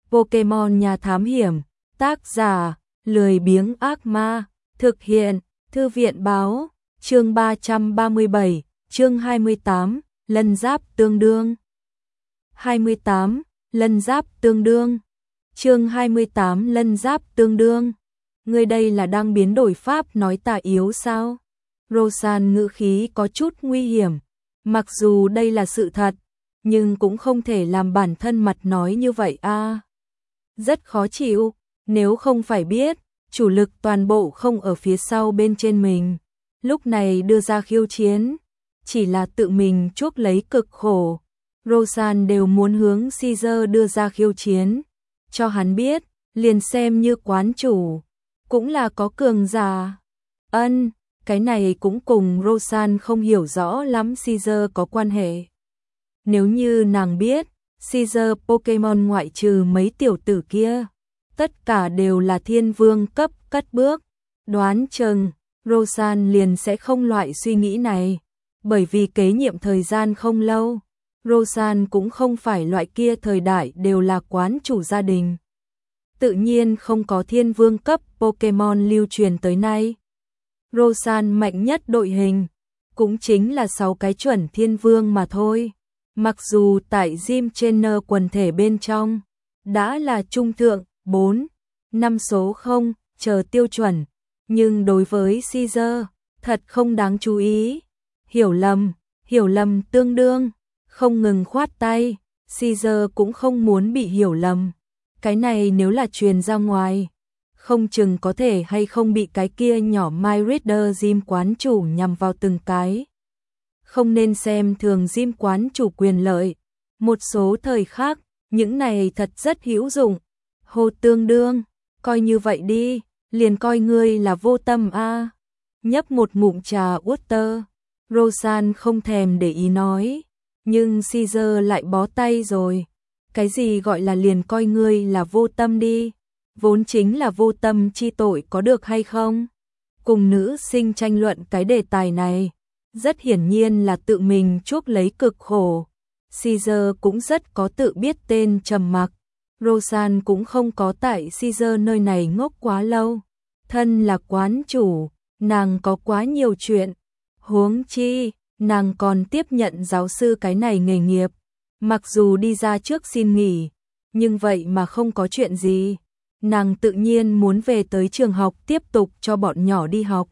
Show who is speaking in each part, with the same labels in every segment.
Speaker 1: Pokemon Nhà Thám Hiểm, tác giả, lười biếng ác ma, thực hiện, Thư viện Báo, chương 337, chương 28, lân giáp tương đương. 28, lân giáp tương đương. Chương 28 lân giáp tương đương. Ngươi đây là đang biến đổi pháp nói ta yếu sao? Rosan ngữ khí có chút nguy hiểm. Mặc dù đây là sự thật, nhưng cũng không thể làm bản thân mặt nói như vậy a. Rất khó chịu, nếu không phải biết, chủ lực toàn bộ không ở phía sau bên trên mình. Lúc này đưa ra khiêu chiến, chỉ là tự mình chuốc lấy cực khổ. Rosan đều muốn hướng Caesar đưa ra khiêu chiến. Cho hắn biết, liền xem như quán chủ, cũng là có cường giả. Cái này cũng cùng Rosan không hiểu rõ lắm Caesar có quan hệ. Nếu như nàng biết, Caesar Pokemon ngoại trừ mấy tiểu tử kia, tất cả đều là thiên vương cấp cất bước, đoán chừng Rosan liền sẽ không loại suy nghĩ này, bởi vì kế nhiệm thời gian không lâu, Rosan cũng không phải loại kia thời đại đều là quán chủ gia đình. Tự nhiên không có thiên vương cấp Pokemon lưu truyền tới nay. Rosan mạnh nhất đội hình, cũng chính là 6 cái chuẩn thiên vương mà thôi. Mặc dù tại Gym Trainer quần thể bên trong, đã là trung thượng, 4, 5 số 0, chờ tiêu chuẩn, nhưng đối với Caesar, thật không đáng chú ý. Hiểu lầm tương đương, không ngừng khoát tay, Caesar cũng không muốn bị hiểu lầm. Cái này nếu là truyền ra ngoài, không chừng có thể hay không bị cái kia nhỏ My Reader Gym quán chủ nhằm vào từng cái. Không nên xem thường Gym quán chủ quyền lợi. Một số thời khác, những này thật rất hữu dụng. Hồ tương đương, coi như vậy đi, liền coi ngươi là vô tâm a. Nhấp một ngụm trà Water, Rosan không thèm để ý nói, nhưng Caesar lại bó tay rồi. Cái gì gọi là liền coi ngươi là vô tâm đi, vốn chính là vô tâm chi tội có được hay không? Cùng nữ sinh tranh luận cái đề tài này, rất hiển nhiên là tự mình chuốc lấy cực khổ. Caesar cũng rất có tự biết tên trầm mặc. Rosan cũng không có tại Caesar nơi này ngốc quá lâu. Thân là quán chủ, nàng có quá nhiều chuyện. Huống chi, nàng còn tiếp nhận giáo sư cái này nghề nghiệp. Mặc dù đi ra trước xin nghỉ, nhưng vậy mà không có chuyện gì. Nàng tự nhiên muốn về tới trường học tiếp tục cho bọn nhỏ đi học.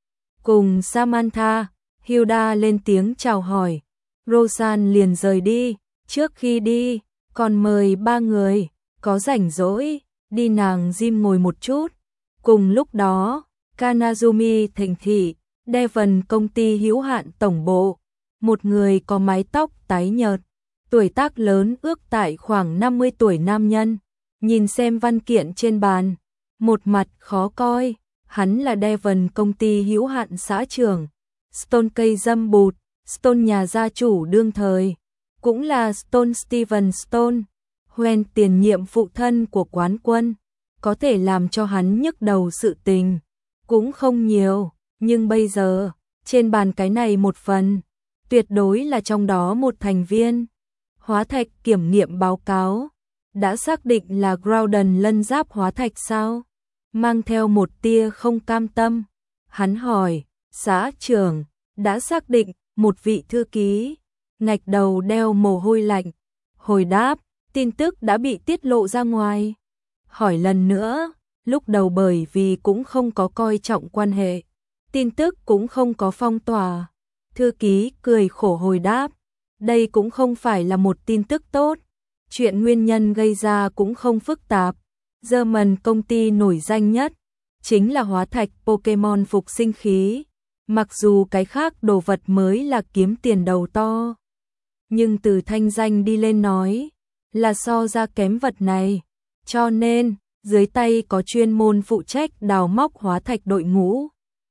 Speaker 1: Cùng Samantha, Hilda lên tiếng chào hỏi. Rosan liền rời đi, trước khi đi, còn mời 3 người, có rảnh rỗi, đi nàng gym ngồi một chút. Cùng lúc đó, Kanazumi thành thị, Devon công ty hữu hạn tổng bộ, một người có mái tóc tái nhợt, tuổi tác lớn ước tại khoảng 50 tuổi nam nhân, nhìn xem văn kiện trên bàn, một mặt khó coi. Hắn là Devon công ty hữu hạn xã trưởng Stone cây dâm bụt, Stone nhà gia chủ đương thời, cũng là Stone Steven Stone, Hoen tiền nhiệm phụ thân của quán quân, có thể làm cho hắn nhức đầu sự tình, cũng không nhiều, nhưng bây giờ, trên bàn cái này một phần, tuyệt đối là trong đó một thành viên. Hóa thạch kiểm nghiệm báo cáo, đã xác định là Groudon lân giáp hóa thạch sao? Mang theo một tia không cam tâm, hắn hỏi, xã trưởng, đã xác định, một vị thư ký, ngạch đầu đeo mồ hôi lạnh, hồi đáp, tin tức đã bị tiết lộ ra ngoài. Hỏi lần nữa, lúc đầu bởi vì cũng không có coi trọng quan hệ, tin tức cũng không có phong tỏa. Thư ký cười khổ hồi đáp, đây cũng không phải là một tin tức tốt, chuyện nguyên nhân gây ra cũng không phức tạp. German công ty nổi danh nhất chính là hóa thạch Pokemon phục sinh khí. Mặc dù cái khác đồ vật mới là kiếm tiền đầu to, nhưng từ thanh danh đi lên nói là so ra kém vật này. Cho nên, dưới tay có chuyên môn phụ trách đào móc hóa thạch đội ngũ.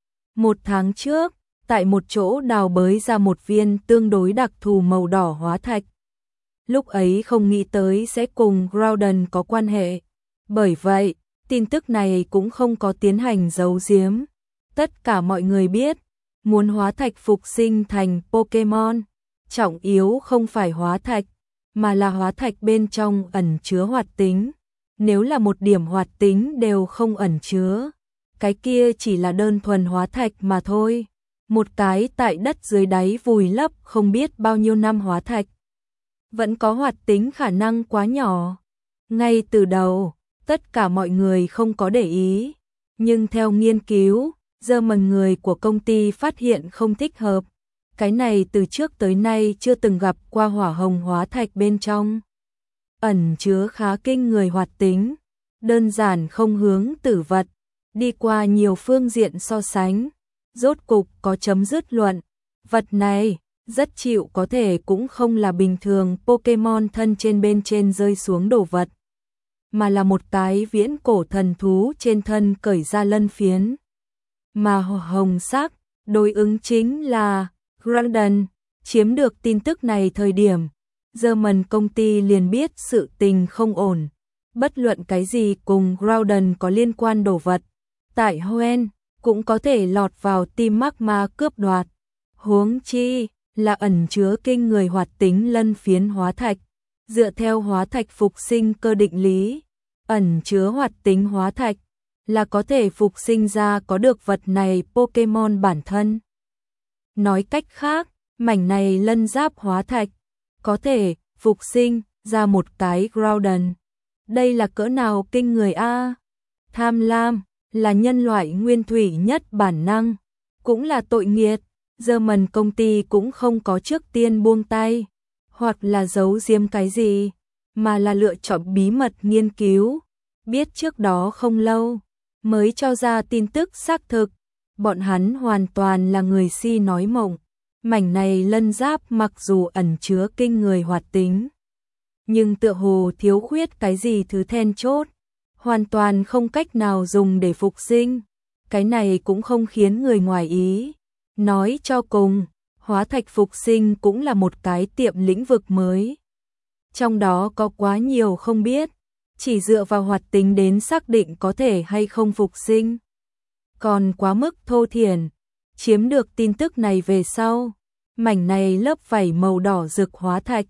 Speaker 1: 1 tháng trước, tại một chỗ đào bới ra một viên tương đối đặc thù màu đỏ hóa thạch. Lúc ấy không nghĩ tới sẽ cùng Groudon có quan hệ. Bởi vậy, tin tức này cũng không có tiến hành giấu giếm. Tất cả mọi người biết, muốn hóa thạch phục sinh thành Pokemon, trọng yếu không phải hóa thạch, mà là hóa thạch bên trong ẩn chứa hoạt tính. nếu là một điểm hoạt tính đều không ẩn chứa, cái kia chỉ là đơn thuần hóa thạch mà thôi. Một cái tại đất dưới đáy vùi lấp không biết bao nhiêu năm hóa thạch, vẫn có hoạt tính khả năng quá nhỏ. Ngay từ đầu, tất cả mọi người không có để ý, nhưng theo nghiên cứu, giờ mà người của công ty phát hiện không thích hợp. Cái này từ trước tới nay chưa từng gặp qua hỏa hồng hóa thạch bên trong. Ẩn chứa khá kinh người hoạt tính, đơn giản không hướng tử vật, đi qua nhiều phương diện so sánh, rốt cục có chấm dứt luận. Vật này, rất chịu có thể cũng không là bình thường Pokemon thân trên bên trên rơi xuống đồ vật, mà là một cái viễn cổ thần thú trên thân cởi ra lân phiến. Mà hồng sắc, đối ứng chính là Groudon. Chiếm được tin tức này thời điểm, German công ty liền biết sự tình không ổn. Bất luận cái gì cùng Groudon có liên quan đồ vật, tại Hoenn cũng có thể lọt vào Team Magma cướp đoạt. Huống chi là ẩn chứa kinh người hoạt tính lân phiến hóa thạch. Dựa theo hóa thạch phục sinh cơ định lý, ẩn chứa hoạt tính hóa thạch là có thể phục sinh ra có được vật này Pokemon bản thân. Nói cách khác, mảnh này lân giáp hóa thạch có thể phục sinh ra một cái Groudon. Đây là cỡ nào kinh người a? Tham lam là nhân loại nguyên thủy nhất bản năng, cũng là tội nghiệt. German công ty cũng không có trước tiên buông tay, hoặc là giấu giếm cái gì, mà là lựa chọn bí mật nghiên cứu. Biết trước đó không lâu, mới cho ra tin tức xác thực. Bọn hắn hoàn toàn là người si nói mộng. Mảnh này lân giáp mặc dù ẩn chứa kinh người hoạt tính, nhưng tựa hồ thiếu khuyết cái gì thứ then chốt, hoàn toàn không cách nào dùng để phục sinh. Cái này cũng không khiến người ngoài ý. Nói cho cùng, hóa thạch phục sinh cũng là một cái tiệm lĩnh vực mới. Trong đó có quá nhiều không biết, chỉ dựa vào hoạt tính đến xác định có thể hay không phục sinh còn quá mức thô thiển. Chiếm được tin tức này về sau, mảnh này lớp vảy màu đỏ rực hóa thạch,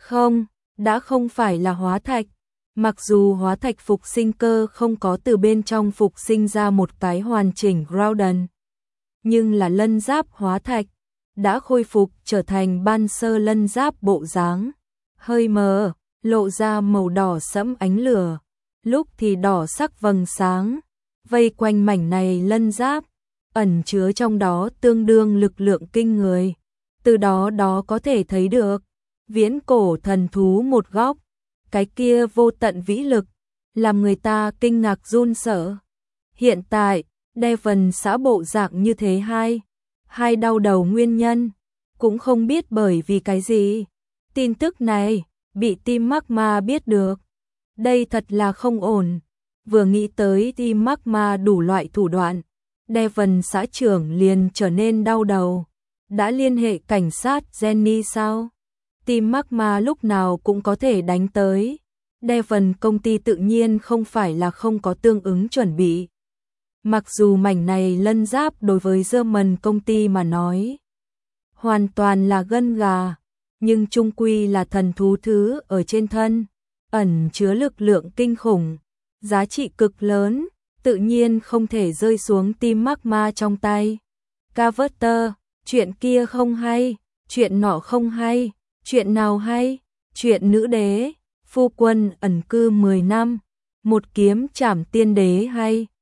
Speaker 1: đã không phải là hóa thạch. Mặc dù hóa thạch phục sinh cơ không có từ bên trong phục sinh ra một cái hoàn chỉnh Groudon, nhưng là lân giáp hóa thạch, đã khôi phục trở thành ban sơ lân giáp bộ dáng. Hơi mờ, lộ ra màu đỏ sẫm ánh lửa, lúc thì đỏ sắc vầng sáng, vây quanh mảnh này lân giáp, ẩn chứa trong đó tương đương lực lượng kinh người. Từ đó có thể thấy được, viễn cổ thần thú một góc, cái kia vô tận vĩ lực, làm người ta kinh ngạc run sợ. Hiện tại, Devon xã bộ dạng như thế hai đau đầu nguyên nhân, cũng không biết bởi vì cái gì. Tin tức này, bị Team Magma biết được. Đây thật là không ổn. Vừa nghĩ tới Team Magma đủ loại thủ đoạn, Devon xã trưởng liền trở nên đau đầu. Đã liên hệ cảnh sát Jenny sao? Team Magma lúc nào cũng có thể đánh tới. Devon công ty tự nhiên không phải là không có tương ứng chuẩn bị. Mặc dù mảnh này lân giáp đối với German công ty mà nói, hoàn toàn là gân gà, nhưng chung quy là thần thú thứ ở trên thân, ẩn chứa lực lượng kinh khủng, giá trị cực lớn, tự nhiên không thể rơi xuống Team Magma trong tay. Carver, chuyện kia không hay, chuyện nọ không hay, chuyện nào hay? Chuyện nữ đế, phu quân ẩn cư 10 năm, một kiếm trảm tiên đế hay?